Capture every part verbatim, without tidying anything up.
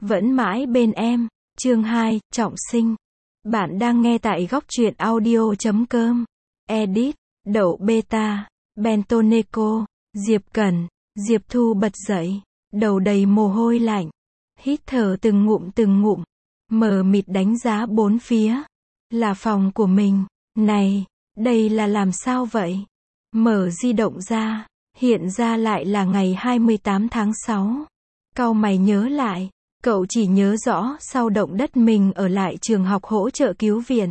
vẫn mãi bên em. Chương hai, trọng sinh. Bạn đang nghe tại góc truyện audio chấm com. Edit, Đậu Beta, Bentoneco, Diệp Cẩn. Diệp Thu bật dậy, đầu đầy mồ hôi lạnh, hít thở từng ngụm từng ngụm, mờ mịt đánh giá bốn phía. Là phòng của mình. Này, đây là làm sao vậy? Mở di động ra, hiện ra lại là ngày hai mươi tám tháng sáu. Cau mày nhớ lại, cậu chỉ nhớ rõ sau động đất mình ở lại trường học hỗ trợ cứu viện.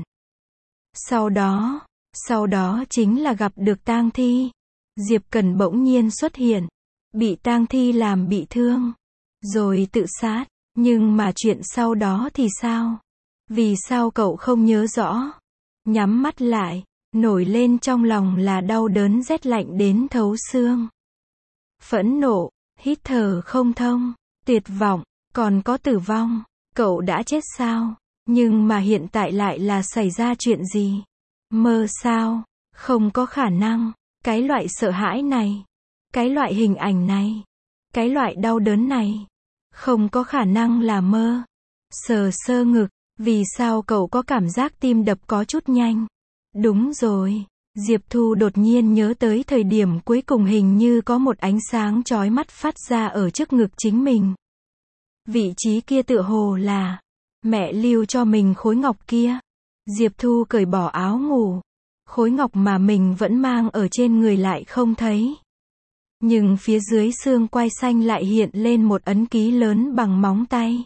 Sau đó, sau đó chính là gặp được tang thi. Diệp Cẩn bỗng nhiên xuất hiện, bị tang thi làm bị thương, rồi tự sát. Nhưng mà chuyện sau đó thì sao? Vì sao cậu không nhớ rõ? Nhắm mắt lại, nổi lên trong lòng là đau đớn rét lạnh đến thấu xương. Phẫn nộ, hít thở không thông, tuyệt vọng, còn có tử vong. Cậu đã chết sao? Nhưng mà hiện tại lại là xảy ra chuyện gì? Mơ sao? Không có khả năng. Cái loại sợ hãi này, cái loại hình ảnh này, cái loại đau đớn này, không có khả năng là mơ. Sờ sơ ngực, vì sao cậu có cảm giác tim đập có chút nhanh? Đúng rồi, Diệp Thu đột nhiên nhớ tới thời điểm cuối cùng hình như có một ánh sáng chói mắt phát ra ở trước ngực chính mình. Vị trí kia tựa hồ là mẹ lưu cho mình khối ngọc kia. Diệp Thu cởi bỏ áo ngủ, khối ngọc mà mình vẫn mang ở trên người lại không thấy. Nhưng phía dưới xương quai xanh lại hiện lên một ấn ký lớn bằng móng tay.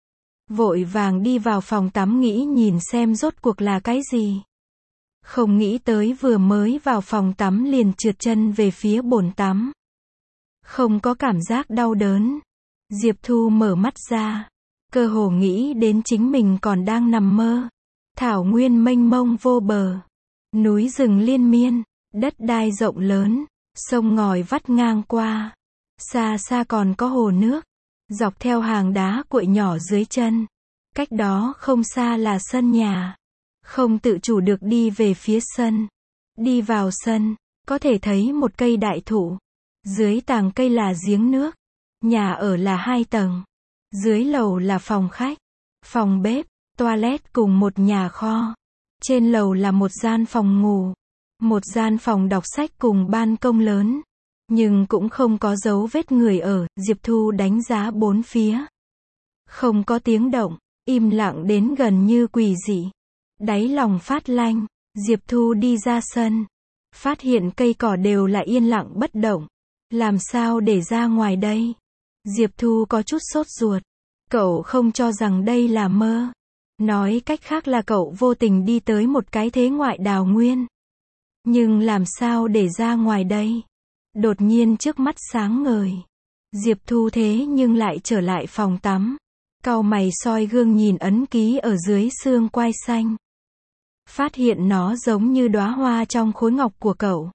Vội vàng đi vào phòng tắm nghĩ nhìn xem rốt cuộc là cái gì. Không nghĩ tới vừa mới vào phòng tắm liền trượt chân về phía bồn tắm. Không có cảm giác đau đớn. Diệp Thu mở mắt ra, cơ hồ nghĩ đến chính mình còn đang nằm mơ. Thảo nguyên mênh mông vô bờ, núi rừng liên miên, đất đai rộng lớn, sông ngòi vắt ngang qua. Xa xa còn có hồ nước, dọc theo hàng đá cuội nhỏ dưới chân. Cách đó không xa là sân nhà. Không tự chủ được đi về phía sân. Đi vào sân, có thể thấy một cây đại thụ. Dưới tàng cây là giếng nước. Nhà ở là hai tầng. Dưới lầu là phòng khách, phòng bếp, toilet cùng một nhà kho. Trên lầu là một gian phòng ngủ, một gian phòng đọc sách cùng ban công lớn. Nhưng cũng không có dấu vết người ở. Diệp Thu đánh giá bốn phía. Không có tiếng động, im lặng đến gần như quỷ dị. Đáy lòng phát lanh, Diệp Thu đi ra sân, phát hiện cây cỏ đều là yên lặng bất động. Làm sao để ra ngoài đây? Diệp Thu có chút sốt ruột. Cậu không cho rằng đây là mơ. Nói cách khác là cậu vô tình đi tới một cái thế ngoại đào nguyên. Nhưng làm sao để ra ngoài đây? Đột nhiên trước mắt sáng ngời. Diệp Thu thế nhưng lại trở lại phòng tắm. Cau mày soi gương nhìn ấn ký ở dưới xương quai xanh. Phát hiện nó giống như đóa hoa trong khối ngọc của cậu.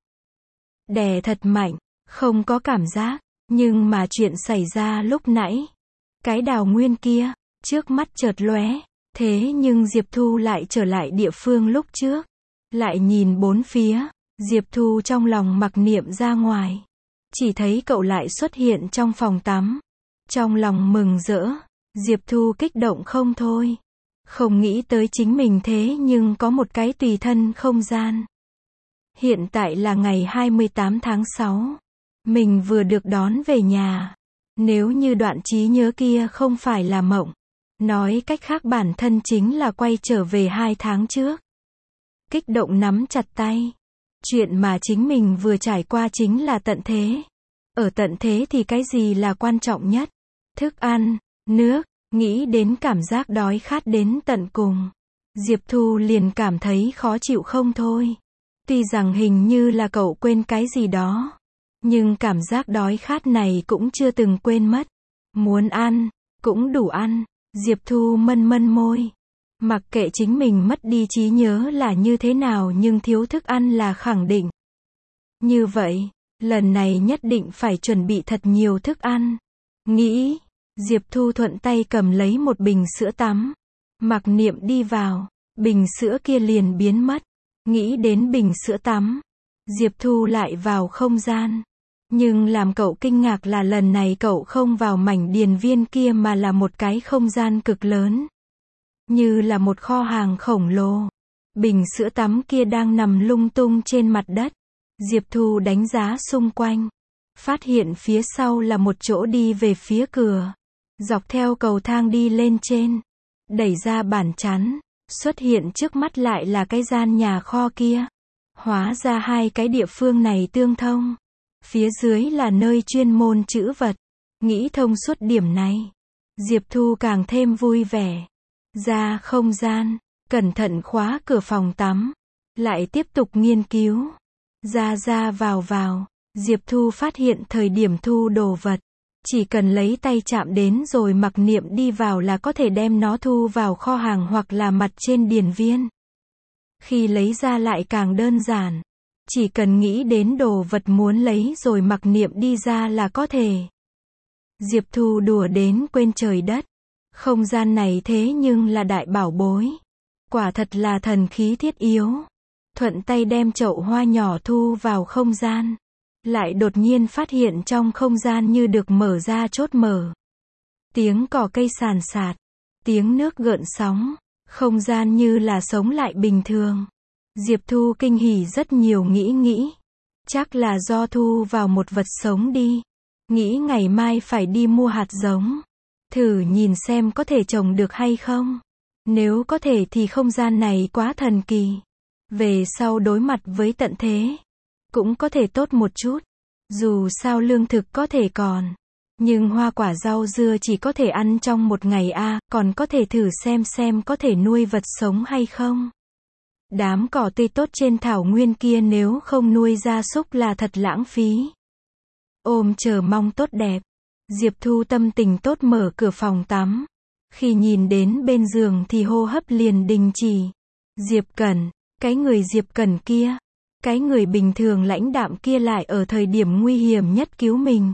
Đè thật mạnh, không có cảm giác. Nhưng mà chuyện xảy ra lúc nãy, cái đào nguyên kia, trước mắt chợt lóe. Thế nhưng Diệp Thu lại trở lại địa phương lúc trước. Lại nhìn bốn phía, Diệp Thu trong lòng mặc niệm ra ngoài. Chỉ thấy cậu lại xuất hiện trong phòng tắm. Trong lòng mừng rỡ, Diệp Thu kích động không thôi. Không nghĩ tới chính mình thế nhưng có một cái tùy thân không gian. Hiện tại là ngày hai mươi tám tháng sáu. Mình vừa được đón về nhà. Nếu như đoạn trí nhớ kia không phải là mộng. Nói cách khác bản thân chính là quay trở về hai tháng trước. Kích động nắm chặt tay. Chuyện mà chính mình vừa trải qua chính là tận thế. Ở tận thế thì cái gì là quan trọng nhất? Thức ăn, nước, nghĩ đến cảm giác đói khát đến tận cùng. Diệp Thu liền cảm thấy khó chịu không thôi. Tuy rằng hình như là cậu quên cái gì đó. Nhưng cảm giác đói khát này cũng chưa từng quên mất. Muốn ăn, cũng đủ ăn. Diệp Thu mân mân môi. Mặc kệ chính mình mất đi trí nhớ là như thế nào nhưng thiếu thức ăn là khẳng định. Như vậy, lần này nhất định phải chuẩn bị thật nhiều thức ăn. Nghĩ, Diệp Thu thuận tay cầm lấy một bình sữa tắm. Mặc niệm đi vào, bình sữa kia liền biến mất. Nghĩ đến bình sữa tắm, Diệp Thu lại vào không gian. Nhưng làm cậu kinh ngạc là lần này cậu không vào mảnh điền viên kia mà là một cái không gian cực lớn. Như là một kho hàng khổng lồ. Bình sữa tắm kia đang nằm lung tung trên mặt đất. Diệp Thu đánh giá xung quanh. Phát hiện phía sau là một chỗ đi về phía cửa. Dọc theo cầu thang đi lên trên. Đẩy ra bản chắn. Xuất hiện trước mắt lại là cái gian nhà kho kia. Hóa ra hai cái địa phương này tương thông. Phía dưới là nơi chuyên môn trữ vật. Nghĩ thông suốt điểm này. Diệp Thu càng thêm vui vẻ. Ra không gian. Cẩn thận khóa cửa phòng tắm. Lại tiếp tục nghiên cứu. Ra ra vào vào. Diệp Thu phát hiện thời điểm thu đồ vật. Chỉ cần lấy tay chạm đến rồi mặc niệm đi vào là có thể đem nó thu vào kho hàng hoặc là mặt trên điền viên. Khi lấy ra lại càng đơn giản. Chỉ cần nghĩ đến đồ vật muốn lấy rồi mặc niệm đi ra là có thể. Diệp Thu đùa đến quên trời đất. Không gian này thế nhưng là đại bảo bối. Quả thật là thần khí thiết yếu. Thuận tay đem chậu hoa nhỏ thu vào không gian. Lại đột nhiên phát hiện trong không gian như được mở ra chốt mở. Tiếng cỏ cây sàn sạt. Tiếng nước gợn sóng. Không gian như là sống lại bình thường. Diệp Thu kinh hỉ rất nhiều nghĩ nghĩ. Chắc là do thu vào một vật sống đi. Nghĩ ngày mai phải đi mua hạt giống. Thử nhìn xem có thể trồng được hay không. Nếu có thể thì không gian này quá thần kỳ. Về sau đối mặt với tận thế. Cũng có thể tốt một chút. Dù sao lương thực có thể còn. Nhưng hoa quả rau dưa chỉ có thể ăn trong một ngày a à, còn có thể thử xem xem có thể nuôi vật sống hay không. Đám cỏ tươi tốt trên thảo nguyên kia nếu không nuôi gia súc là thật lãng phí. Ôm chờ mong tốt đẹp. Diệp Thu tâm tình tốt mở cửa phòng tắm. Khi nhìn đến bên giường thì hô hấp liền đình chỉ. Diệp Cẩn, cái người Diệp Cẩn kia. Cái người bình thường lãnh đạm kia lại ở thời điểm nguy hiểm nhất cứu mình.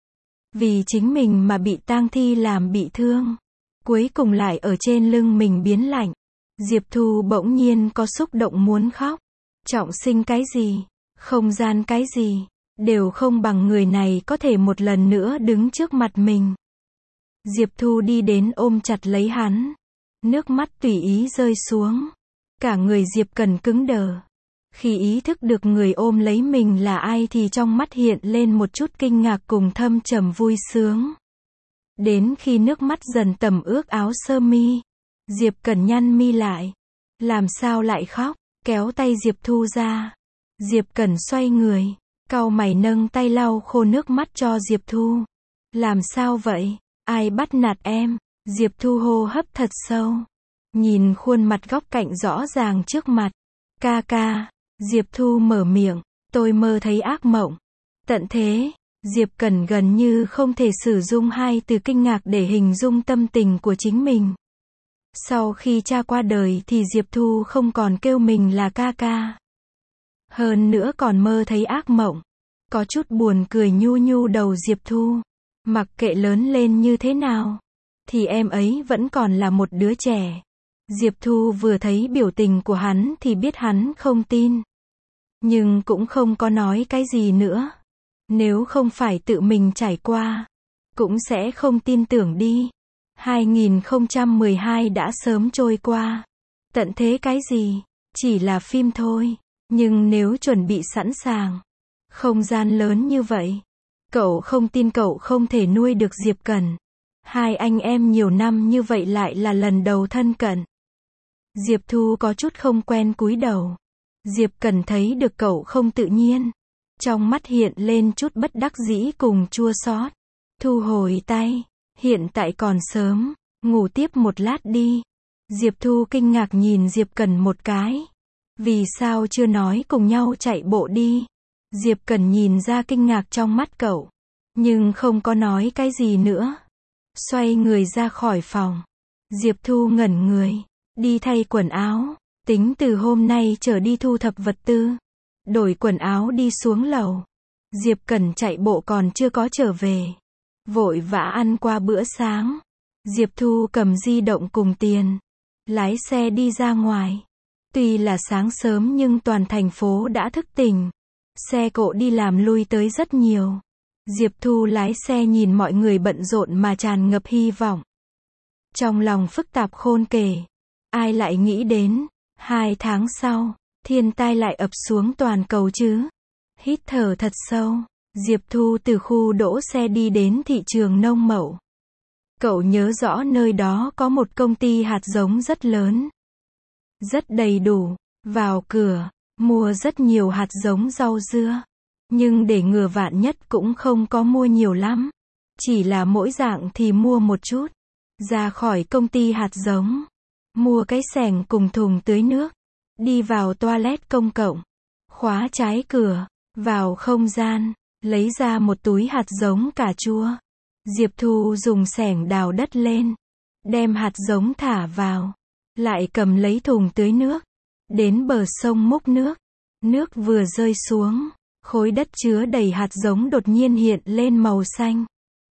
Vì chính mình mà bị tang thi làm bị thương. Cuối cùng lại ở trên lưng mình biến lạnh. Diệp Thu bỗng nhiên có xúc động muốn khóc. Trọng sinh cái gì, không gian cái gì, đều không bằng người này có thể một lần nữa đứng trước mặt mình. Diệp Thu đi đến ôm chặt lấy hắn. Nước mắt tùy ý rơi xuống. Cả người Diệp Cần cứng đờ. Khi ý thức được người ôm lấy mình là ai thì trong mắt hiện lên một chút kinh ngạc cùng thâm trầm vui sướng. Đến khi nước mắt dần tẩm ướt áo sơ mi, Diệp Cẩn nhăn mi lại. Làm sao lại khóc, kéo tay Diệp Thu ra. Diệp Cẩn xoay người, cau mày nâng tay lau khô nước mắt cho Diệp Thu. Làm sao vậy, ai bắt nạt em? Diệp Thu hô hấp thật sâu. Nhìn khuôn mặt góc cạnh rõ ràng trước mặt. Ca ca, Diệp Thu mở miệng, tôi mơ thấy ác mộng. Tận thế, Diệp Cẩn gần như không thể sử dụng hai từ kinh ngạc để hình dung tâm tình của chính mình. Sau khi cha qua đời thì Diệp Thu không còn kêu mình là ca ca. Hơn nữa còn mơ thấy ác mộng. Có chút buồn cười nhu nhu đầu Diệp Thu. Mặc kệ lớn lên như thế nào, thì em ấy vẫn còn là một đứa trẻ. Diệp Thu vừa thấy biểu tình của hắn thì biết hắn không tin. Nhưng cũng không có nói cái gì nữa. Nếu không phải tự mình trải qua, cũng sẽ không tin tưởng đi. hai nghìn không trăm mười hai đã sớm trôi qua. Tận thế cái gì, chỉ là phim thôi. Nhưng nếu chuẩn bị sẵn sàng, không gian lớn như vậy, cậu không tin cậu không thể nuôi được Diệp Cẩn. Hai anh em nhiều năm như vậy lại là lần đầu thân cận. Diệp Thu có chút không quen cúi đầu. Diệp Cẩn thấy được cậu không tự nhiên. Trong mắt hiện lên chút bất đắc dĩ cùng chua xót. Thu hồi tay. Hiện tại còn sớm. Ngủ tiếp một lát đi. Diệp Thu kinh ngạc nhìn Diệp Cẩn một cái. Vì sao chưa nói cùng nhau chạy bộ đi? Diệp Cẩn nhìn ra kinh ngạc trong mắt cậu. Nhưng không có nói cái gì nữa. Xoay người ra khỏi phòng. Diệp Thu ngẩn người. Đi thay quần áo. Tính từ hôm nay trở đi thu thập vật tư. Đổi quần áo đi xuống lầu. Diệp Cẩn chạy bộ còn chưa có trở về. Vội vã ăn qua bữa sáng. Diệp Thu cầm di động cùng tiền. Lái xe đi ra ngoài. Tuy là sáng sớm nhưng toàn thành phố đã thức tỉnh. Xe cộ đi làm lui tới rất nhiều. Diệp Thu lái xe nhìn mọi người bận rộn mà tràn ngập hy vọng. Trong lòng phức tạp khôn kể. Ai lại nghĩ đến, hai tháng sau, thiên tai lại ập xuống toàn cầu chứ. Hít thở thật sâu, Diệp Thu từ khu đỗ xe đi đến thị trường nông mậu. Cậu nhớ rõ nơi đó có một công ty hạt giống rất lớn. Rất đầy đủ, vào cửa, mua rất nhiều hạt giống rau dưa. Nhưng để ngừa vạn nhất cũng không có mua nhiều lắm. Chỉ là mỗi dạng thì mua một chút. Ra khỏi công ty hạt giống. Mua cái xẻng cùng thùng tưới nước. Đi vào toilet công cộng. Khóa trái cửa. Vào không gian. Lấy ra một túi hạt giống cà chua. Diệp Thu dùng xẻng đào đất lên. Đem hạt giống thả vào. Lại cầm lấy thùng tưới nước. Đến bờ sông múc nước. Nước vừa rơi xuống. Khối đất chứa đầy hạt giống đột nhiên hiện lên màu xanh.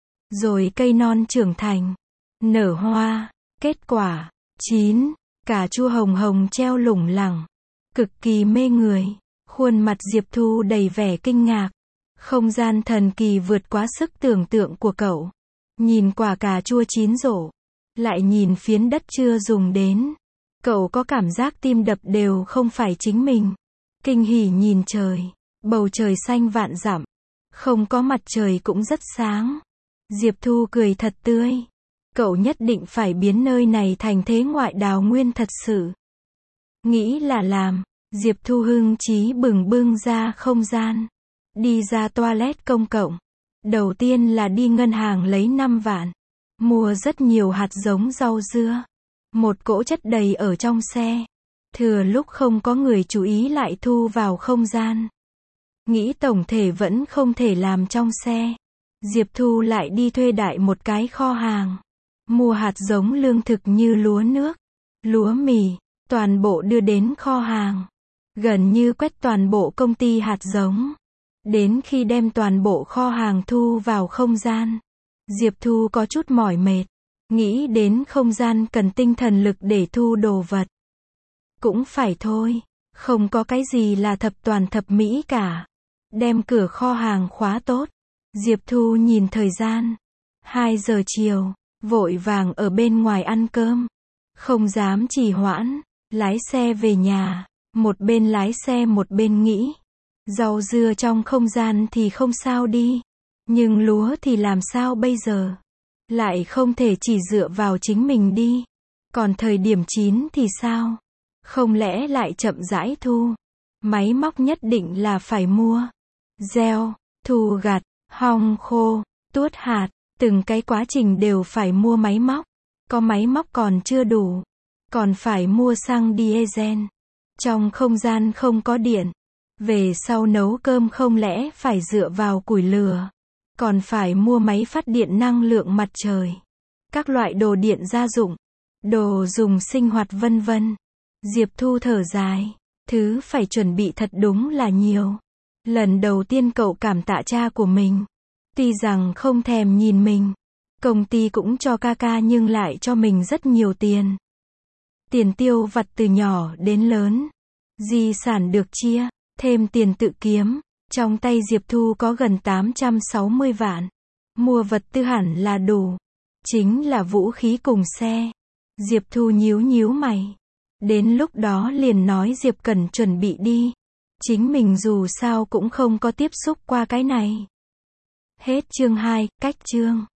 Rồi cây non trưởng thành. Nở hoa. Kết quả. Chín. Cà chua hồng hồng treo lủng lẳng. Cực kỳ mê người. Khuôn mặt Diệp Thu đầy vẻ kinh ngạc. Không gian thần kỳ vượt quá sức tưởng tượng của cậu. Nhìn quả cà chua chín rộ. Lại nhìn phiến đất chưa dùng đến. Cậu có cảm giác tim đập đều không phải chính mình. Kinh hỉ nhìn trời. Bầu trời xanh vạn dặm. Không có mặt trời cũng rất sáng. Diệp Thu cười thật tươi. Cậu nhất định phải biến nơi này thành thế ngoại đào nguyên thật sự. Nghĩ là làm. Diệp Thu hưng chí bừng bừng ra không gian. Đi ra toilet công cộng. Đầu tiên là đi ngân hàng lấy năm vạn. Mua rất nhiều hạt giống rau dưa. Một cỗ chất đầy ở trong xe. Thừa lúc không có người chú ý lại thu vào không gian. Nghĩ tổng thể vẫn không thể làm trong xe. Diệp Thu lại đi thuê đại một cái kho hàng. Mua hạt giống lương thực như lúa nước, lúa mì, toàn bộ đưa đến kho hàng. Gần như quét toàn bộ công ty hạt giống. Đến khi đem toàn bộ kho hàng thu vào không gian. Diệp Thu có chút mỏi mệt. Nghĩ đến không gian cần tinh thần lực để thu đồ vật. Cũng phải thôi. Không có cái gì là thập toàn thập mỹ cả. Đem cửa kho hàng khóa tốt. Diệp Thu nhìn thời gian. hai giờ chiều. Vội vàng ở bên ngoài ăn cơm. Không dám trì hoãn. Lái xe về nhà. Một bên lái xe một bên nghĩ. Rau dưa trong không gian thì không sao đi. Nhưng lúa thì làm sao bây giờ? Lại không thể chỉ dựa vào chính mình đi. Còn thời điểm chín thì sao? Không lẽ lại chậm rãi thu? Máy móc nhất định là phải mua. Gieo, thu gặt, hong khô, tuốt hạt. Từng cái quá trình đều phải mua máy móc. Có máy móc còn chưa đủ. Còn phải mua xăng diesel. Trong không gian không có điện. Về sau nấu cơm không lẽ phải dựa vào củi lửa. Còn phải mua máy phát điện năng lượng mặt trời. Các loại đồ điện gia dụng. Đồ dùng sinh hoạt vân vân. Diệp Thu thở dài. Thứ phải chuẩn bị thật đúng là nhiều. Lần đầu tiên cậu cảm tạ cha của mình. Tuy rằng không thèm nhìn mình. Công ty cũng cho ca ca nhưng lại cho mình rất nhiều tiền. Tiền tiêu vặt từ nhỏ đến lớn. Di sản được chia. Thêm tiền tự kiếm. Trong tay Diệp Thu có gần tám trăm sáu mươi vạn. Mua vật tư hẳn là đủ. Chính là vũ khí cùng xe. Diệp Thu nhíu nhíu mày. Đến lúc đó liền nói Diệp Cẩn chuẩn bị đi. Chính mình dù sao cũng không có tiếp xúc qua cái này. Hết chương hai, cách chương.